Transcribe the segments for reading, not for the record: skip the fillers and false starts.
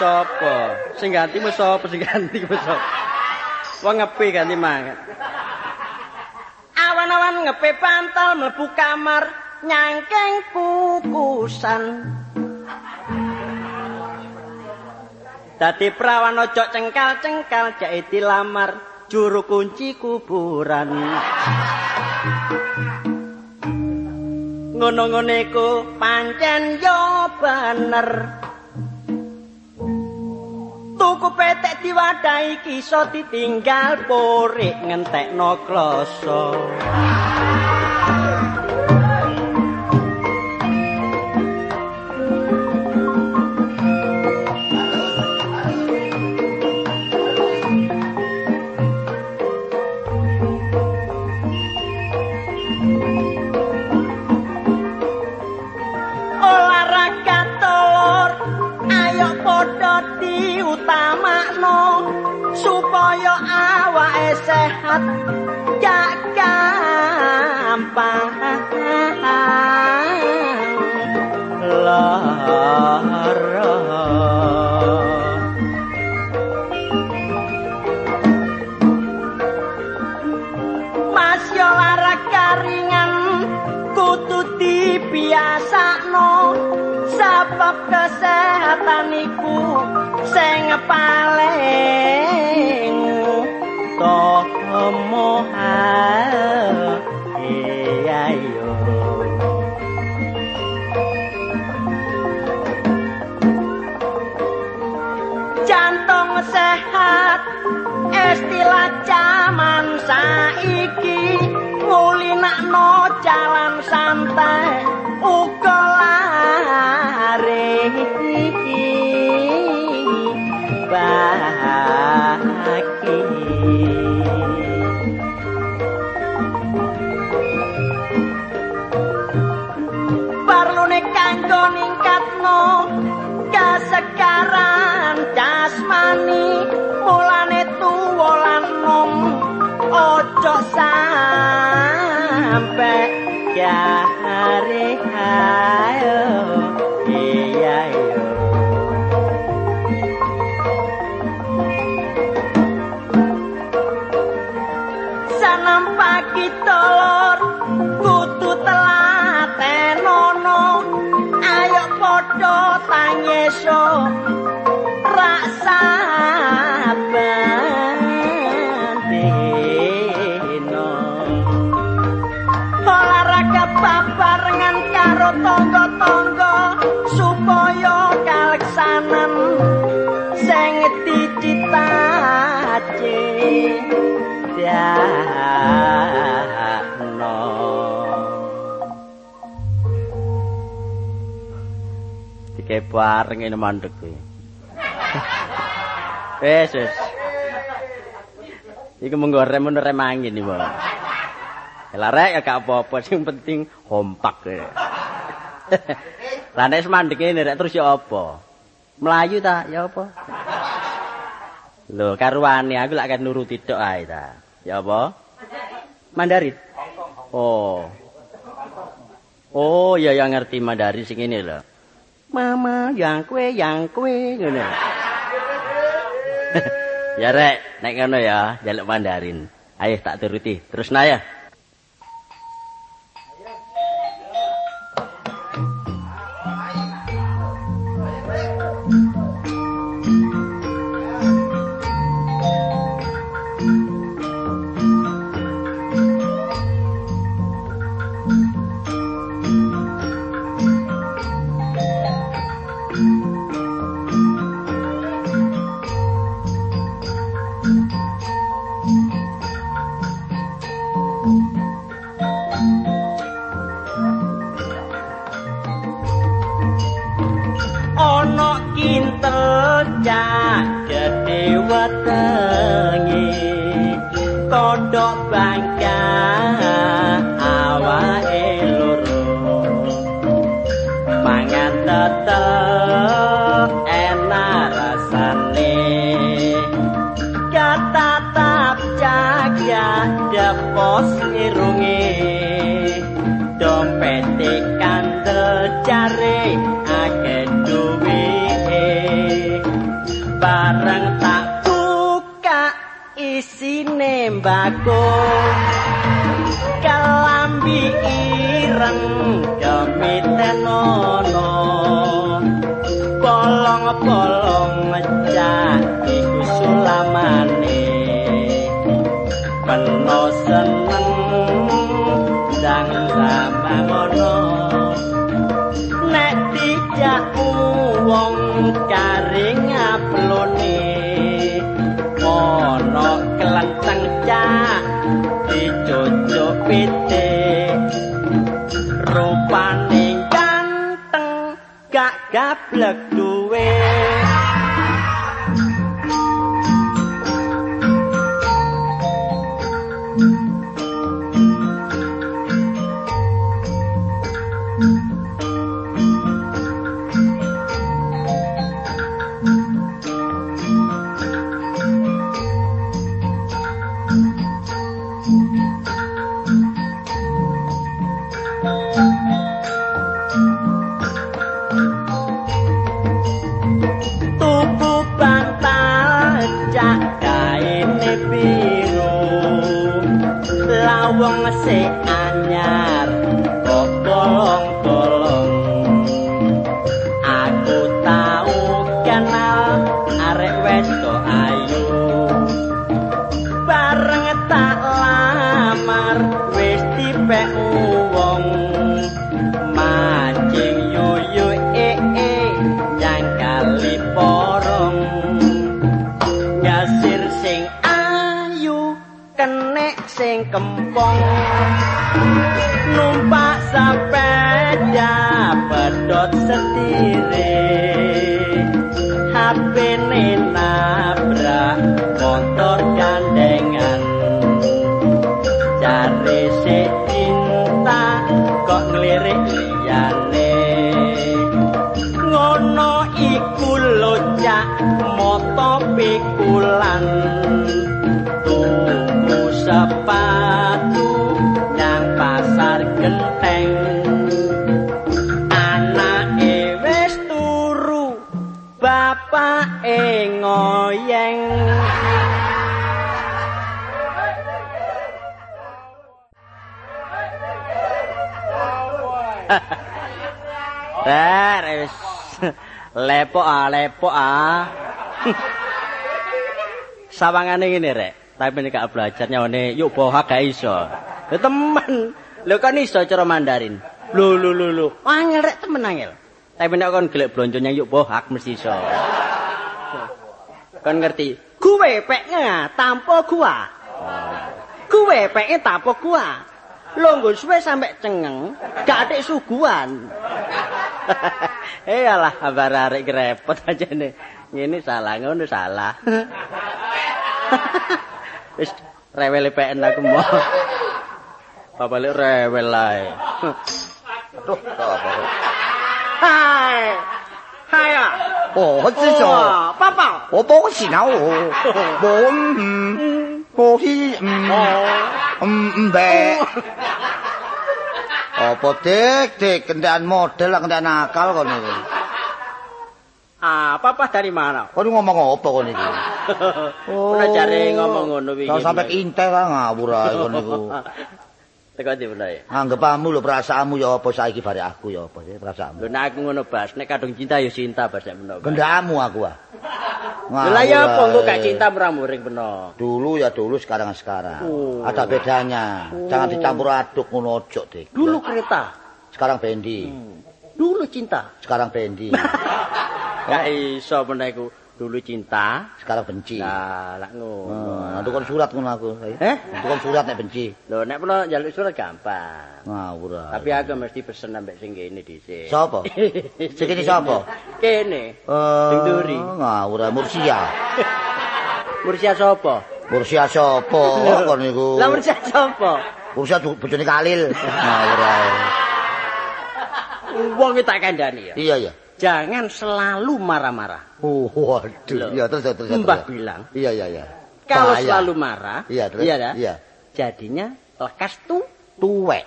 sapa? Sing gantimu sapa? Sing gantimu sapa? Wong ngepi ganti mangan. Awan-awan ngepe pantal mlebu kamar nyangkeng kukusan. Dadi prawan ojo cengkal-cengkal jake dilamar juru kunci kuburan. Ngono-ngono iku pancen yo bener. Tuku petek diwadahi kiso ditinggal porik ngentekno kloso. Olahraga telur ayo padha diutamakno supaya awake sehat gak gampang lara. Mas yo olahraga ringan kudu dibiasakno sebab kesehatan iku sing paling utama. Iya yo jantung sehat istilah zaman saiki ngulinakno jalan santai uga lare baki. Perlune kanggo ningkatno kesegaran jasmani mulane tuwa lan nom ojo sampe jare ayo iya yo. Sanam pagi telur kudu telatenono ayo padha tanyeso rasa bandino. Olahraga babarengan karo tangga-tangga supaya kaleksanan sing dicitace dakno. Dike bareng ini mandek kuwi. Wes. Iku menggo rem angin iki, Mbak. Larek ya gak apa-apa, sing penting kompak. Lah nek mandeke nek terus ya apa? Melayu ta ya apa? Lho, karuane aku lak kan nuruti tok ae ta. Ya apa? Mandarin. Oh. Oh, ya yang ngerti Mandarin sing ngene lho. Mama, yang kue ngene. Ya rek, nek ngono ya, njaluk Mandarin. Ayo tak turuti. Terusna ya. Wetengi kodhok bangka awake loro mangan tetep enak rasane katatap jaga depos irunge dompete kandel jare akeh duwe isine mbako kalambi ireng kemitenono bolong-bolong ngecak iku sulamane peno seneng ndang samangono nek dijak wong karing aplone ana kelenteng cak dicocok pite rupane ganteng gak gablek duwe wong sing anyar kok bolong-bolong aku tau kenal arek wedok ayu bareng tak lamar wis dipek wong mancing yuyu nyang kali porong gasir sing ayu kenek sing kempong numpak sepeda pedhot setire HP-ne nabrak motor gandengan jare se cinta kok ngelirik liyane ngono iku locak moto pikulan tuku sepatu nang pasar genteng anake wis turu bapake ngoyeng wis lepok sawangane ngene rek tapi nek gak belajar nyawane yuk bohak gak iso. Lho temen. Lho kan iso cara Mandarin. Lho. Angel rek temen angel. Tapi nek kon gelek blonjo nyang yuk bohak mesti iso. Kon ngerti. Gue peknya tanpa gua. Gue peknya tanpa gua. Longgo suwe sampe cengeng gak atik suguhan. Iyalah kabar arek repot aja nih. Ngene salah ngono salah. Wis rewel PN aku mau. Babale rewel ae. Aduh, apa. Hai. Hai啊. 我知道。 爸爸。 我不是啊我。我Apa dik kendaraan model kendaraan nakal kon iki. Papa dari mana? Kon ngomong apa kon iki? Ora jare ngomong ngono wingi. Kok sampe intek wae ngawur ae kon niku. Teko ndi mulai? Anggepamu lho perasaanmu ya apa saiki bare aku ya apa sih perasaanmu. Lho nek aku ngono Bas, nek kadung cinta ya cinta Bas nek menawa. Gendamu aku ah. Lah ya apa engko gak cinta muramuring peno. Dulu ya dulu sekarang. Ada bedanya. Jangan dicampur aduk ngono ojo, Dik. Dulu kereta, sekarang bendi. Dulu cinta, sekarang bendi. Gak iso peno iku. Dulu cinta, sekarang benci. Lah ngono. Tukon surat ngono aku. Tukon surat nek benci. Lho nek peno njaluk surat gampang. Ngawur. Tapi aku mesti pesen ambek sing kene dhisik. Sapa? Sing kene sapa? Kene. Sing duri. Ngawur Mursia. Mursia sapa? Mursia sapa kon niku? Lah Mursia sapa? Mursia bojone Kalil. Ngawur ae. Wong iki tak kandhani ya. Iya. Jangan selalu marah-marah. Waduh. Iya terus. Mbah bilang. Iya. Kalau selalu marah, iya terus. Iya. Jadinya lekas tuwek.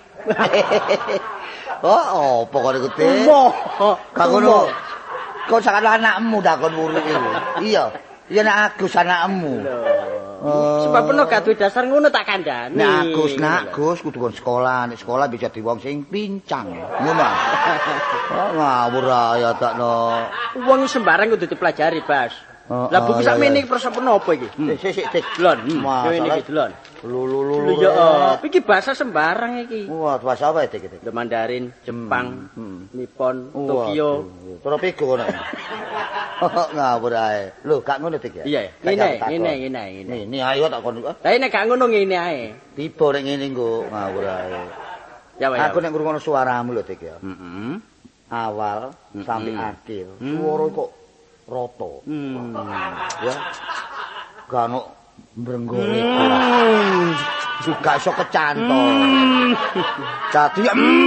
Oh, apa kok iku te? Kak ngono. Kok sakjane anakmu dak kon urip iku. Iya nek aku anakmu. Sebab peno gak duwe dasar ngono tak kandhani. Nek Gus kudu kon sekolah, nek sekolah bisa di wong sing pincang. Ngono. Ngawur ae takno. Wong sembarang kudu dipelajari, Bas. Lah buku sakmene iki prosa menapa iki? Sik delon. Ngene iki delon. Lulu. Ya, iki bahasa sembarang iki. Wah, bahasa apa iki? Mandarin, Jepang, Nippon, Tokyo. Tropiko ngono. Ngawur ae. Lho, gak ngono Dik ya? Iya, ngene. Ini ayo tak kon. Lah nek gak ngono ngene ae. Tiba nek ngene engko ngawur ae. Ya, aku nek ngrungokno suaramu lho Dik ya. Awal sampai akhir. Suara kok rata. Ya. Gak ono mbrenggone. Gak iso kecantol. Dadi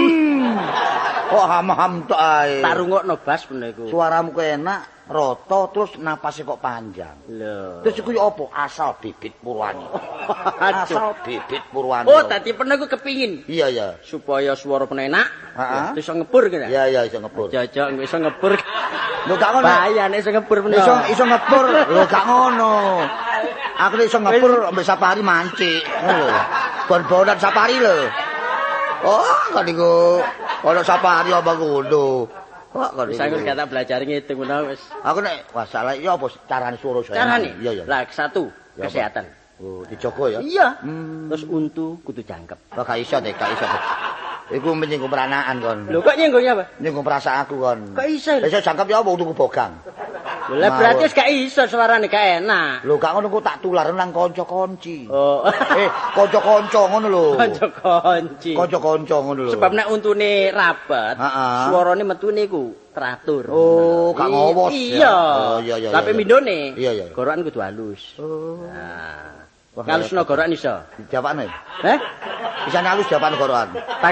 kok ham-ham tok ae. Tak rungokno Bas bener iku. Suaramu kok enak, rata terus napasnya kok panjang. Lho. Terus iku ya apa? Asal bibit Purwani. Asal bibit Purwani. Oh, tadi pernah gue kepingin. Iya. Supaya suara penenak. Heeh. Iso ngebur gitu. Iya, iso ngebur. Jajak iso ngebur. Lho gak ngono. Bahaya nek iso ngebur bener. Iso ngebur. Lho gak ngono. Aku iso ngebur ambek Sapari mancik. Ngono lho. Bon-bonan Sapari lho. Oh, kan iku ono Sapari apa ngono. Kok kok bisa aku kata belajar ngitung ngono wis. Aku nek masalah iki apa carane suara saya? Carane? Iya. Lah satu, kesehatan. Oh, dijogo ya. Iya. Terus untu kudu jangkep. Kok gak iso, Dik. Iku menyinggung peranaan kon. Lho kok nyenggongnya apa? Nyinggung perasaanku kon. Kok iso? Iso jangkep ya apa tuku bogang. Lah berarti gak iso suarane gak enak. Lho gak ngono ku tak tular nang kanca-kanci. Oh. Kanca-kanca ngono lho. Kanca-kanci. Kanca-kanca ngono lho. Sebab nek untune rapet, suarane metune iku teratur. Oh, gak ngowos. Iya. Oh, iya. Tapi mindone. Iya. Gorokan kudu halus. Oh. Nah. Ngalusno gorokan iso. Jawabane. Bisa ngalus jawaban gorokan.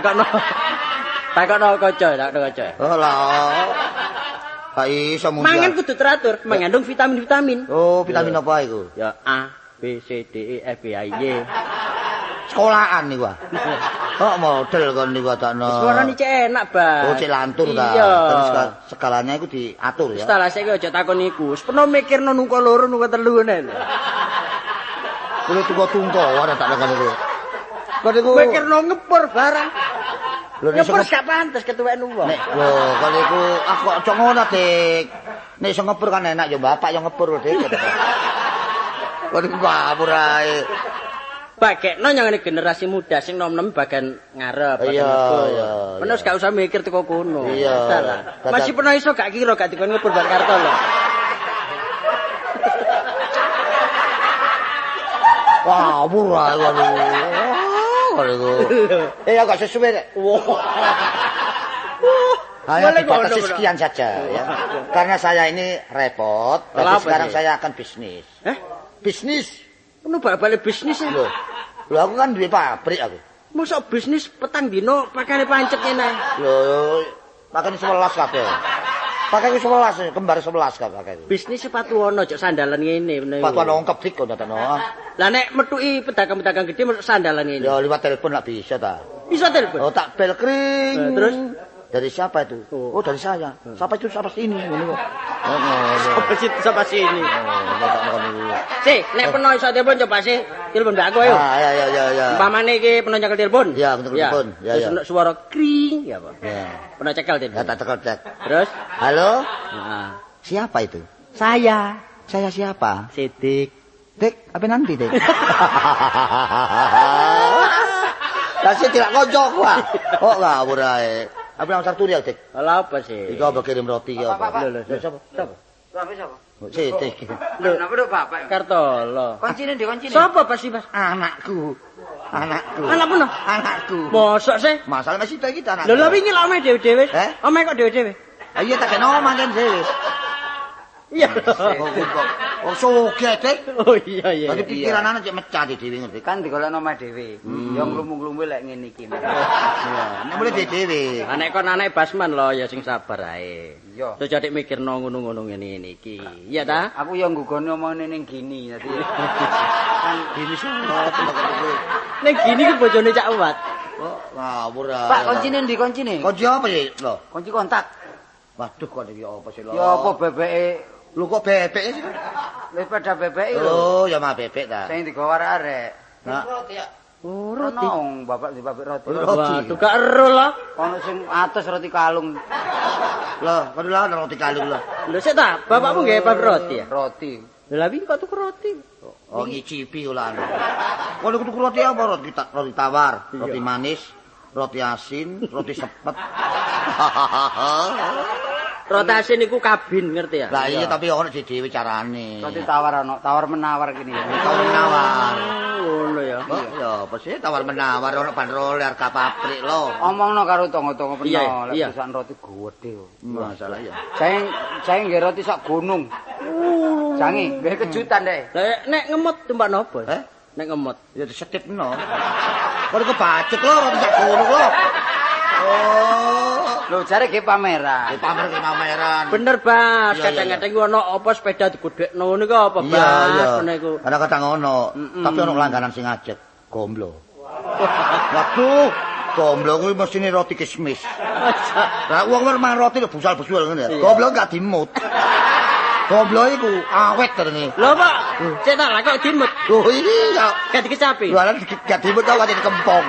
Takokno kanca. Oh lah. Gak iso mung. Mangan kudu teratur, mengandung vitamin-vitamin. Oh, vitamin apa iku? Ya A, B, C, D, E, F, G, H, I, J. Sekolahan niku. Kok model kon niku takno. Suarane cek enak, Bang. Oh, cek lantur ta. Iya. Terus skalanya iku diatur ya. Setelah saiki aja takon iku. Wis peno mikirno nungko loro nungko telu ngene. Kulo tunggu ora tak lakon iku. Kok niku mikirno ngepur barang. Lho ngepur gak pantes ketuweken wong. Nek lho kok niku aku aja ngono, Dik. Nek iso ngepur kan enak ya bapak yang ngepur, Dik. Kok niku ngawur ae. Bagekno nyangane generasi muda sing nom-nom bagian ngarep, bagian ngepur. Iya. Menes gak usah mikir teko kono. Iya. Masih pernah iso gak kira gak dikon ngepur bar karto lho. Wah, murah ngono. Agak sesuai nek. Hanya dibatasi sekian saja ya. Karena saya ini repot, jadi sekarang saya akan bisnis. Bisnis? Penuh balik bisnis ya? Loh, aku kan duwe pabrik aku. Masa bisnis petang dino pakane pancet ngene. Loh, pakane 11 kabeh. Pakane 11, kembar 11 kabeh. Bisnis sepatu ono cok sandalan ngene. Sepatu ono ongkep dik kok datano. Lah nek metuki pedagang-pedagang gede mesuk sandalan ngene. Ya liwat telepon lak bisa ta. Bisa telepon. Oh, tak bel kring. Terus dari siapa itu? Oh, dari saya. Siapa itu siapa sini ngene kok. Siapa sini? Nek peno iso telepon coba sih telepon mbak aku ayo. Ya. Umpamane iki peno nyekel telepon. Ya, betul telepon. Ya. Terus suara kring ya apa? Ya. Peno cekel telepon. Ya, tak cekel cek. Terus? Halo? Nah. Siapa itu? Saya. Saya siapa? Sidik. Dik, apa nanti, Dik? Lah sih tidak kocok, Pak. Kok ngawur ae. Apa yang Sabtu ya, Dik? Lah apa sih? Iku apa kirim roti ya, Pak? Lho, siapa? Siapa? Sidik. Lho, napa lho Bapak? Kartolo. Koncine ndi koncine? Sapa pasti Mas? Anakku. Anak peno? Anakku. Mosok sih? Masalah masih itu kita anak. Lho lha wingi lak omahe dhewe-dhewe. Omahe kok dhewe-dhewe? Iya tak kena omah kan dhewe. Iya. Oh sugih, Dik. Oh iya. Dadi pikiran anak cek mecah dhewe ngerti. Kan digolekno omah dhewe. Ya nglumu-nglumu lek ngene iki. Iya, nek mulai dhewe. Anek kon anak Basman lho ya sing sabar ae. Iya. Terus dik mikirno ngono-ngono ngene iki. Iya ta? Aku ya nggugoni omongane ning gini dadi. Kan gini sangat Nek gini ku bojone Cak Uwat. Oh, ngawur ah. Pak koncine ndi koncine? Kunci apa sih, lho? Kunci kontak. Waduh kok iki apa sih, lho? Ya apa bebeke Lho kok bebek sih? Wis pada bebek lho. Oh, ya mah bebek ta. Sing digawa arek. Nah. Roti ya. Oh, Roti. Bapak di pabrik roti. Roti. Wah, gak ero lah. Ono sing atos roti kalung. Lah, kan lah roti kalung lah. Lho sik ta, bapakmu nggawe pabrik roti ya? Roti. Lah wingi kok tuku roti. Oh, ngicipi ulah. Kono tuku roti apa? Roti tawar, roti manis, roti asin, roti sepet. Roti asin iku kabin ngerti ya? Lah iya tapi ono dhewe carane. Roti tawar ono, tawar menawar gini ya. Tawar menawar. Ngono ya. Oh, ya apa sih tawar menawar ono bandrol harga pabrik lho. Omongno karo tangga-tangga peno, Iya, iya. lek perusahaan roti gede. Masalah ya. Saya nggih roti sak gunung. Jange, nggih kejutan deh. Lah nek ngemot tumpak nopo? Eh? Nek ngemot. Ya disetipno. Kok kebacek lho roti sak gunung lho. Oh, Lho jare ge pameran. pamer ke pameran. Bener, Bas. Iya, Kadang-kadang ono apa sepeda digudhekno ngono iku apa, Bas? Iya, iya. Ngono iku. Kadang-kadang ono, tapi ono langganan sing ngajak gomblo. Waduh, gomblo kuwi mesine roti kismis. Lah wong mangan roti lho busal-busul ngene. Gomblo gak dimut. Gomblo iku awet terene. Lho, Pak. Cek tak lah kok dimut. Oh iya, Gak dikecapi. jualan gak dimut kok kate kempong.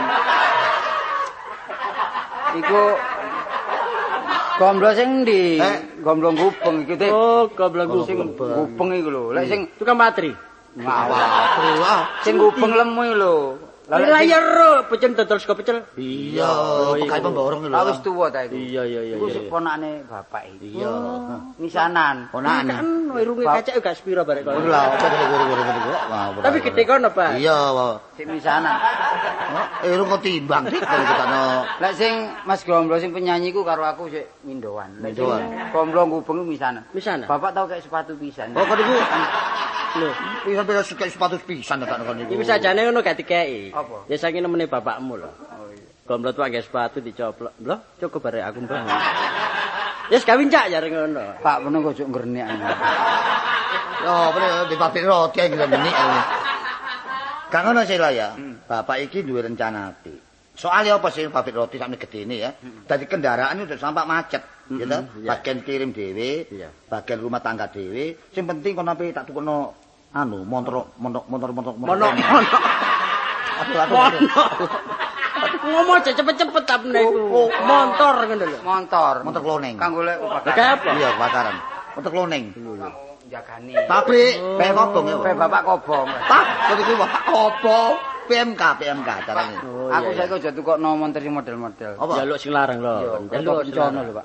Iku gomblo sing ndi? Eh? Gomblo gupeng iki, Dik. Oh, goblok Sing gupeng iku lho. Lek sing tukang matri. ngawak. Sing gupeng lemu iki lho. Lah lek Lah sing ya ro, pecel dodol sego pecel. Iya, pekai pemborong lho. wis tuwa ta iku. Iya, iya, iya. Iku ponakane bapak iki. Iya. Misanan. Ponakane. Kan irunge kacake gak sepiro barek kok. Lah, apa guru-guru kok. Tapi gede kono, Pak. Iya, Sing misanan. irung kok timbang dik kalau kita no. Lek sing Mas Gomblo sing penyanyi ku karo aku sik mindoan. Lek sing Mindoan. Gomblo gupeng ku misanan. Misanan. Bapak tau kayak sepatu pisan. Oh, kok niku Lho, bisa beda suka sepatu pisan tak kon niku. iki sajane ngono gak dikeki. Apa? Ya saking nemene bapakmu lho. Oh iya. Gomblot wae sepatu dicoplok. Lho, cukup barek aku mbah. Ya wis kawin cak jare ngono. Pak meneng kok juk ngernek. Yo, bener di pabrik roti iki menik. Kang ngono sih lah ya. Bapak iki duwe rencana ati. Soalnya apa sih pabrik roti sampe gedene ya. Dadi kendaraan udah sampai macet, gitu. iya. Bagian kirim dhewe, Iya. bagian rumah tangga dhewe. Sing penting kono ape tak tukono motor. Mono. Aduh. Ngomong aja cepet-cepet tapi niku. Montor ngono lho. Montor Kloneng. kanggo lek Lah kayak apa? Iya, kebakaran. Motor kloneng. jagani. Pabrik, kayak kobong ya. Pe bapak kobong. Tak, kok iki bapak kobong. PMK carane. Oh, Aku iya, saiki aja tukokno montor sing model-model. Apa? Jaluk sing larang lho. Jaluk kencono lho, Pak.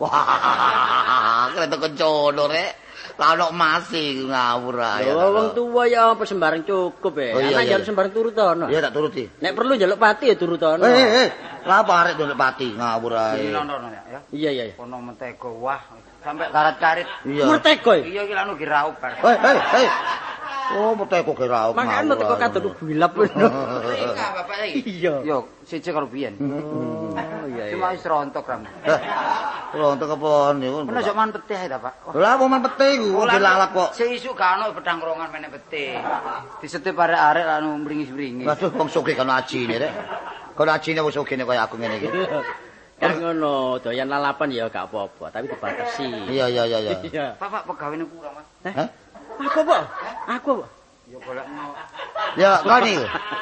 Wah, kereta kencono rek. Lah ono masih ngawur ae. Wong tuwa ya apa sembarang cukup ya. Oh, iya, Anak iya. jaluk sembarang turut ono. Iya tak turuti. Nek perlu jaluk pati ya turut ono. Lah apa arek ndolek pati ngawur ae. Iki lono ya. Iya iya iya. Ono mentego wah sampai karat-karit. Iya. Murteko ya. Iya iki lanu giraup. Hei. Oh, meteko kira. Makane teko kadon gilap. Iya, bapak iki. Iya. Yo, siji karo biyen. Oh iya iya. Cuma wis rontok ram. Rontok apa niku? Ono sok man petih ta, Pak. Lah momen pete iku dilalak kok. Sing isuk gak ono pedang rongan meneh petih. Disetip arek-arek anu mringis-mringis. Waduh, wong sugih kan ajine rek. Kon ajine wis sugih kaya aku ngene iki. Kan ngono, doyan lalapan ya gak apa-apa, tapi dibatasi. Iya. Iya. Bapak pegawene kurang, Mas. Hah? Aku apa? Aku apa? Yo golekno. Ya, ngene.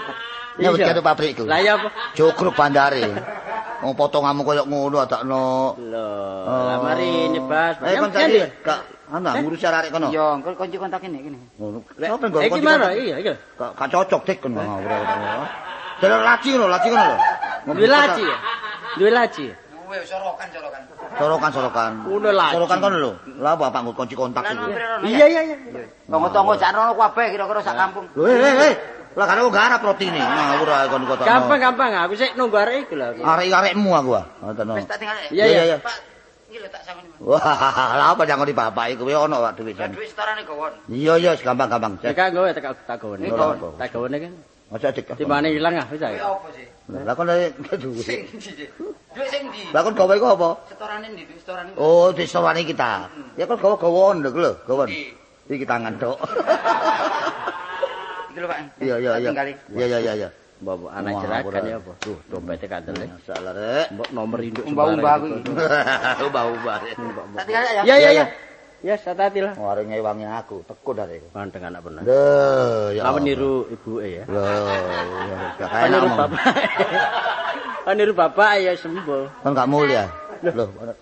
Ya wis Iya. karo pabrik iku. Lah ya apa? Cukruk bandare. Wong potonganmu koyo ngono adakno. Loh, lah mari ini Bas. Kon tadi gak ana ngurus arek kono. Yo, engko kunci kontak ini kene. Ngono. Lek, Sopo nggo iki mana? Iya, iki. Gak cocok dik kon ngawur. Jalan laci ngono lho. Duwe laci ya? Duwe laci. Duwe sorokan. Sorokan. Ngono laci. Sorokan kono lho. Lah bapak nggo kunci kontak iku. Iya. Tonggo-tonggo sak rono kabeh kira-kira sak kampung. Lho, hei. Lah kan aku garap rotine. Ngawur ae kon kota. Gampang. Aku sik nunggu arek iku lho. Arek-arekmu aku ah. Ngoten. Wis tak tinggal. Iya. Pak, iki lho tak sangoni. Wah, lah apa jangan di bapak iku ono Pak duit. Lah duit setorane gawon. Iya, gampang. Teka gowe tak gawone. Ora. Tak gawone kan. Aja dik. Timbane ilang ah wis Kuwi ae. apa sih? Lah kon duit. Sing ndi? Duit sing ndi? Lah kon gawe iku apa? Setorane ndi? Duit setorane. Oh, disewane kita. Ya kon gawa-gawon lho, gawon. Iki tangan tok. Iki lho, Pak. Iya. Iya. Mbok anak jeragan ya apa? Tuh, dompete kandele. Masalah rek. Mbok nomor induk Umbah-umbah kuwi. Ubah-ubah. Tak tinggal ya. Iya. Ya, hati-hati lah. Arek ngewangi aku, tekun arek iku. Ganteng anak bener. Lho, ya. Apa niru ibuke ya? Lho, ya Apa niru bapak? Apa niru bapak ya sembuh. Kan gak mulia. Lho,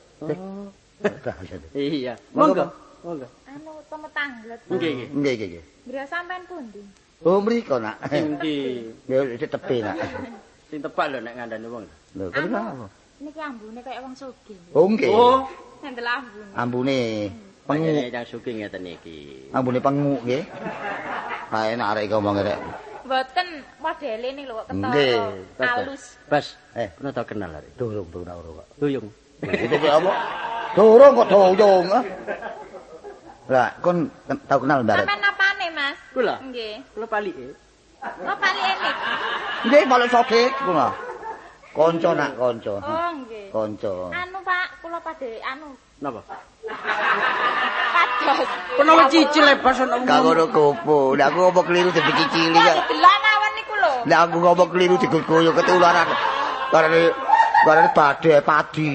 Iya. Monggo. Monggo. Anu temu tanglet. Nggih, Nggih, nggih. Griya sampean pundi? Oh, mriko nak. Endi? Ya tepi nak. Sing tepak lho nek ngandani wong. Lho, kenapa? Niki ambune kaya wong sugih. Oh, nggih. Oh, Ngendel ambune. Ambune penguk yang sugih ngeten iki. ambune penguk nggih. Ha enak arek iki omong rek. Mboten modele nih lho kok Nggih, ketara halus. Bas, pernah tau kenal arek. durung kok. Duyung. Itu kok apa? Durung kok duyung. Lah, kon tau kenal Mbak? Sampeyan napane, Mas? Kula. Nggih. Kula palike. Oh, palike nih. Nggih, balik soge kula. Kanca nak kanca. Oh, nggih. Kanca. Anu, Pak, kula padhe anu Napa? kados. Penawa cicil bas ana Gak ngono kopo. Lah aku ngomong keliru dicicili ya. Delok mawon niku lho. Lah aku ngomong keliru digoyo ketularan. Karena padi.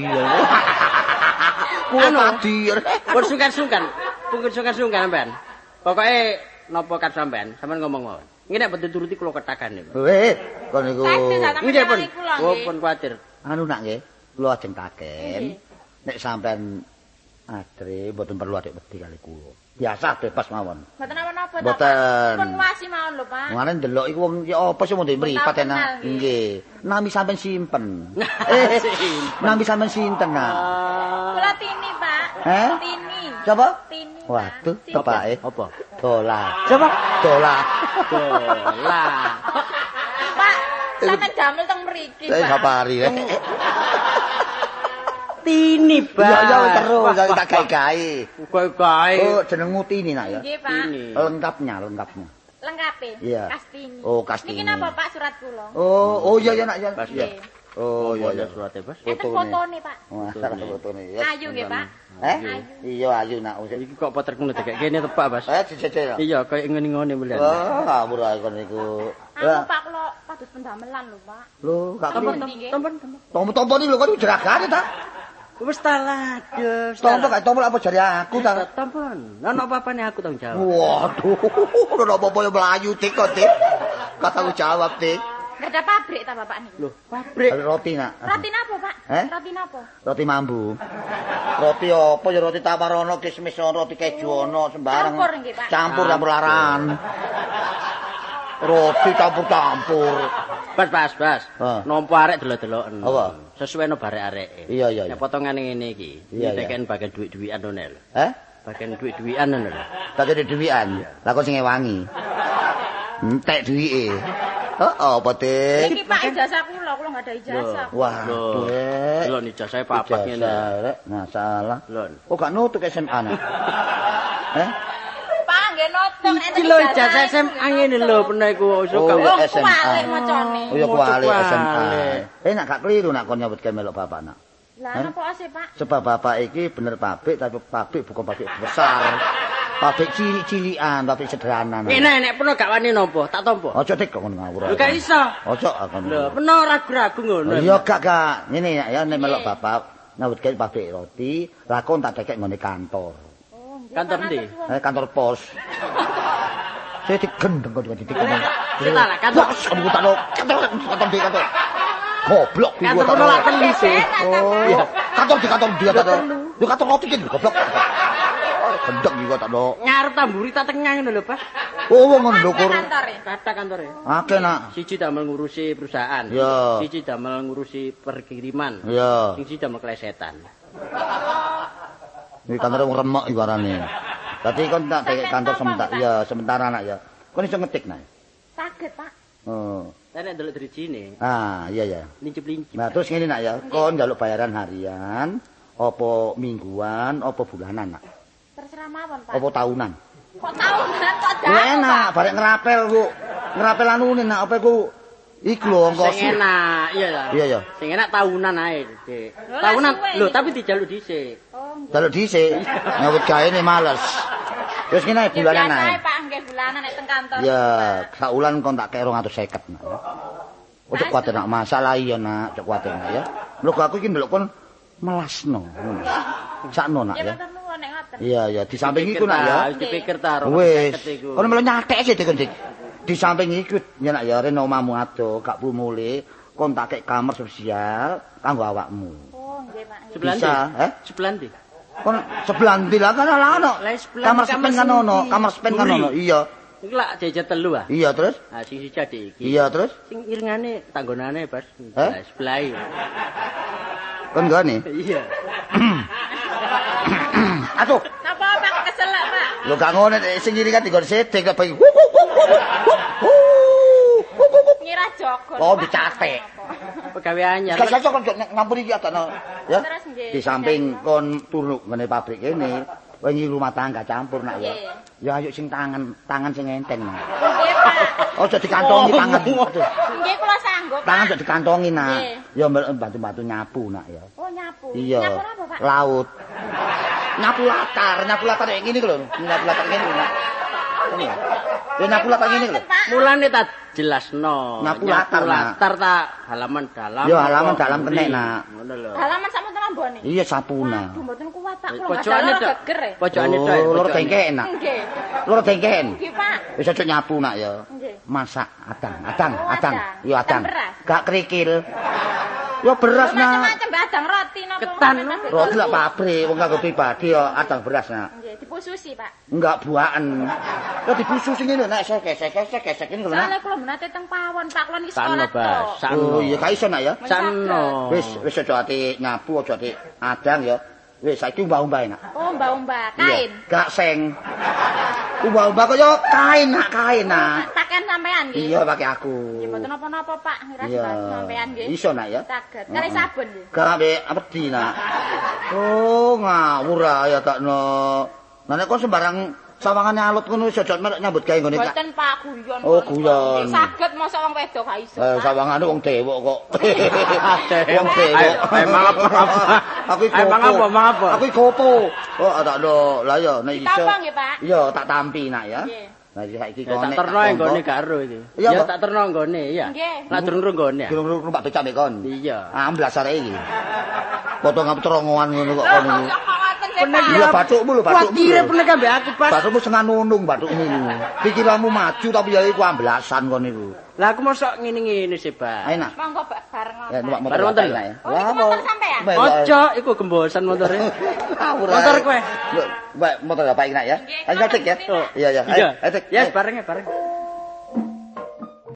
Kuwi padi. Pun sungkan-sungkan. Pun sungkan-sungkan sampean. Pokoke napa kat sampean ngomong mawon. Nggih nek mboten turuti kula ketakan niku. Kon niku. Nggih pun. Oh pun kuwatir. Anu nak nggih, kula ajeng taken. Nek sampean adre mboten perlu adek wedi kali kula. Biasa bebas mawon. Mboten apa-apa ta. Mboten. Pun nguasi mawon lho, Pak. Ngene ndelok iku wong ya apa sih mau mripat enak. Nggih. Nami sampean simpen. Nami sampean sinten nak? Kula Tini, Pak. Tini. Siapa? Tini. Waduh, Tini. tepake. Apa? Dola. Siapa? Dola. Dola. Pak, sampean damel teng mriki, Saya Pak. sapari. Tini, Pak. Ya terus tak gawe-gawe. Gawe. Oh, jenengmu Tini nak ya. Nggih, Pak. Tini. Lengkapnya. Lengkape. Iya. Kastini. Oh, Kastini. Niki napa, Pak, surat kula? Oh iya nak ya. Pas Iya. Oh iya. Surate, Bas. Enten fotone, Pak. Masalah fotone ya. Ayu nggih, Pak. Iya ayu nak. Iki kok potret ngono dek kene tepak, Bas. Dijejel. Iya, kaya ngene-ngene mulian. Wah, ngawur ae kon niku. Anu, Pak, kula pados pendamelan lho, Pak. Lho, gak Tompon, Nggih. tompon. tompo-tompo iki lho kok jeragane ta? Wis talah, Des. Tompo gak tompo apa jari aku ta? Tompon. Ono apa-apane aku tanggung jawab. Waduh, ora apa-apa ya mlayu tik kok, Dik. Kataku jawab, Dik. Nggak ada pabrik ta, Bapak niku? Lho, pabrik. Roti nak. Roti napa, Pak? Eh? Roti napa? Roti mambu. Roti apa ya roti tawar ono, kismis ono, roti keju ono, sembarang. Campur nggih, Pak. Campur laran. Roti campur-campur. Bas. Ah. Nompo arek delok-deloken. Apa? Sesuai no barek-areke. Iya. Nek potongane ngene iki, Iya, iki teken bagian duit-duitan ngono lho. Bagian duit-duitan ngono lho. Tak ada duwikan. Lah kok sing ngewangi. Entek duwike. Heeh, apa, Dik? Iki Pak ijazah kula nggak ada ijazah. Wah, Dek. Lho nih jasa papat ngene. Rek, masalah. Lho. Oh, gak nutuk SMA nak. Pak nggih notok Iki lho ijazah SMA ngene lho pernah iku suka. Oh, Oh, SMA. kualik macane. Oh ya kuali Kuali. SMA. Nak gak keliru nak kon nyebutke melok bapak nak. Lah napa sih, Pak? Sebab bapak iki bener pabrik tapi pabrik bukan pabrik besar. Pabrik cilik-cilikan, pabrik sederhana. Nek pernah gak wani nampa, tak tampa. Ojo tek kok ngawur. Lho gak iso. Ojo akon. Lho, pernah ragu-ragu ngono. Iya gak. Ngene ya nek melok bapak nyebutke pabrik roti, lakon tak dekek ngene kantor. Oh, nggih. Kantor ndi? Kantor pos. Saya digendeng kok digendeng. Kita lah kantor. Kamu tak lo kantor di kantor. Goblok iki Kantor kono lak telu sih. Oh, iya. Kantor di kantor. Di kantor roti ki goblok. Gendeng iki kok tak lo. Ngarep tamburi tak tengah ngono lho, Pak. Oh, wong ngono lho kur. Kantore. Kata kantore. Akeh nak. Siji damel ngurusi perusahaan. Iya. Siji damel ngurusi perkiriman. Iya. Siji damel klesetan. Iki kantor wong remek iki warane. Dadi kon tak tekek kantor sementara. Iya, sementara nak ya. Kon iso ngetik nak. Saged, Pak. Oh. Nek ndelok drijine, Ah, iya. lincip-lincip. Nah, terus ngene nak ya. Kon njaluk bayaran harian, apa mingguan, apa bulanan nak? Terserah mawon, Pak. Apa tahunan? Kok tahunan kok Ya jago, enak, Pak? barek ngerapel ku. Ngerapel anune nak apa ku? Iku lho ongkos. Sing enak, iya lah. Iya. Sing enak tahunan ae, Dik. Lho, Tahunan, suwe lho iki. tapi dijaluk dhisik. Oh, nggih. Kalau dhisik nyawut gaene males. Terus ngene Ya bulanan biasa ae. Pak, nggih bulanan nek teng kantor. Ya, saulan kon tak kek 250 nak. Ojo kuwatir nak masalah iya nak, ojo kuwatir nak ya. Lho aku iki ndelok kon melasno ngono. Sakno nak Ya ya. matur nuwun nek ngoten ngoten. Iya, di samping iku nak ya. Wis dipikir ta Wis. Kono melu nyatek sih Dik. Di samping iku ya nak ya rene omahmu ado, gak pumule, kon tak kek kamar spesial kanggo awakmu. Oh, nggih, Pak. Sebelah ndi? Bisa, Sebelah ndi? Kon sebelah ndi lah kan ono. Kamar sepen kan ono, kamar sepen kan ono. Iya. Iki lak jajan telu ah. Iya terus? Ah sing siji iki. Iya terus? Sing iringane tanggonane Bas. Sebelah. Kon gane? Iya. Aduh. Napa Pak kesel Pak? Lho gak ngono sing iringan digon sedek kok pengen. Ngira jogon. Oh dicatek. Pegawe anyar. Gak cocok kon ngampuni iki adana. Ya. Terus nggih. Di samping kon turu ngene pabrik kene, kowe ngi rumah tangga campur nak ya. Ya ayo sing tangan sing enteng nak. Nggih, Pak. Ojo dikantongi tangan. Aduh. Nggih, kula sanggup. Tangan Pak. ojo dikantongi nak. Nggih. Ya bantu-bantu nyapu nak ya. Oh, nyapu. Iya. Nyapu apa, Pak? Laut. Nyapu latar kayak gini lho. Nyapu latar ngene lho. Ini ya. Ya nyapu latar ngene lho. Mulane tak jelasno. Nyapu latar, Nak. latar tak halaman dalam. Yo halaman dalam kenek nak. Ngono lho. Halaman sama telambone. Iya sapuna. Aduh, mboten kuat Pak. Kula Pojokane tok. geger. Pojokane tok. Oh, loro dengken nak. Nggih. Loro dengken. Nggih, Pak. Wis aja nyapu nak ya. Nggih. Masak adang. Oh, adang. Yo adang. Adang beras. Gak kerikil. Yo beras nak. Macam-macam badang roti napa. Ketan, Roti lak pabrik wong kanggo pribadi yo adang beras nak. Nggih, dipususi, Pak. Enggak buaken. Yo dibususi ngene lho nek gesek ngene lho nak. Soale kula menate teng pawon, Pak. Kula niki Sakno, sekolah Bas. tok. Sakno. Oh iya gak iso nak ya. Sakno. Wis aja ati nyapu aja ati adang ya. Wis saiki umbah-umbah nak. Oh, mbak-mbak, Iya, kain. gak seng. Umbah-umbah kok yo kain nak. Taken sampean nggih. Iya pakai aku. Nggih, mboten napa-napa, Pak. Ngira Iya. sampean nggih. Iso nak ya. Saged. Kali sabun nggih. Gak ambek wedi nak. Oh ngawur ya takno. Nah nek kok sembarang sawangane alot ngono wis aja nyambut gawe ngene tak. Mboten Pak, guyon. Oh, guyon. Saged mosok wong wedok gak iso. Sawangane wong dewek kok. Wong Wong dewek. Emang apa? Aku iki Emang gopo. apa? Emang apa? Aku iki gopo. Oh takno. Lah ya nek iso. Ditambah nggih, Pak. Iya tak tampi nak ya. Nggih. Nah saiki Ya kok tak terno nggone karo iki. Iya, Ya Pak. tak terno nggone ya. Nggih. Lah durung nggone ya. Durung numpak becak mek kon. Iya. Amblas arek iki. Potong terongoan ngono kok kon iki. Bener Iya bathukmu lho, bathukmu. Kuatire pun ambek aku pas. Bathukmu setengah nunung bathukmu. Pikiranmu maju tapi ya iku amblasan kon niku. Lah aku mosok ngene-ngene sih, Pak. Ayo nak. Monggo bareng. Ya numpak motor Bareng motor ya. Oh, itu motor sampean? Ojo, iku gembosan motore. Motor kowe. Motor bapak iki nak ya. Ayo cek ya. Oh. Iya ya. Iya. Ayo cek. Yes, bareng ya, bareng.